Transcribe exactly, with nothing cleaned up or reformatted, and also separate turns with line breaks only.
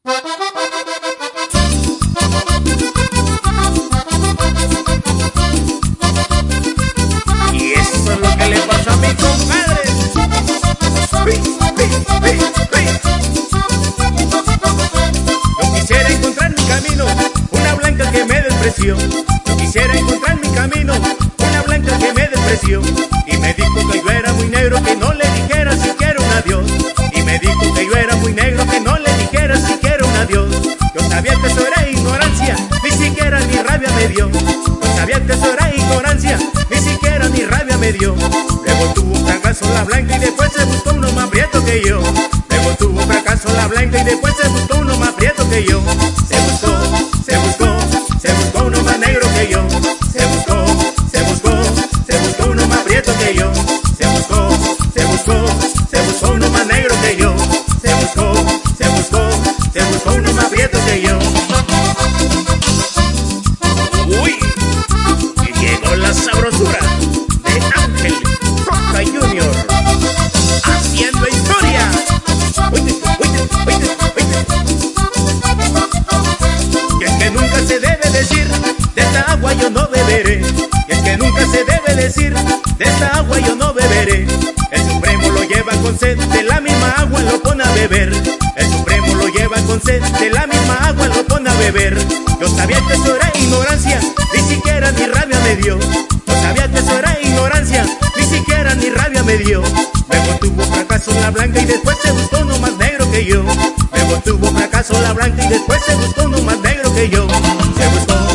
Y eso es lo que le pasó a mi compadre. Yo quisiera encontrar mi camino, una blanca que me despreció. Yo quisiera encontrar mi camino, una blanca que me despreció. Y me dijo que yo era muy negro, que no le dijera siquiera un adiós. Y me dijo que yo era muy negro, que no le dijera siquiera un adiós. Yo sabía que eso era ignorancia, ni siquiera ni rabia me dio. Yo sabía que eso era ignorancia, ni siquiera ni rabia me dio. Luego tuvo un fracaso la blanca y después se buscó uno más prieto que yo. Luego tuvo un fracaso la blanca y después se buscó uno más prieto que yo. Se buscó, se buscó, se buscó uno más negro que yo. Se buscó, se buscó, se buscó uno más prieto que yo. Se buscó, se buscó, se buscó uno más negro que yo. Se buscó, se buscó, se buscó uno más prieto que yo. Uy, y llegó la sabrosura de Ángel Roca Junior haciendo historia. Oíste, oíste, oíste, oíste. Y es que nunca se debe decir, de esta agua yo no beberé. Y es que nunca se debe decir, de esta agua yo no beberé. El Supremo lo lleva con sed, de la misma agua lo pone a beber. El Supremo lo lleva con sed, de la misma agua lo pone a beber. Yo sabía que eso era ignorancia, ni siquiera ni rabia me dio. Yo sabía que eso era ignorancia, ni siquiera ni rabia me dio. Luego tuvo fracaso la blanca y después se buscó uno más negro que yo. Luego tuvo fracaso la blanca y después se buscó uno más negro que yo. Se buscó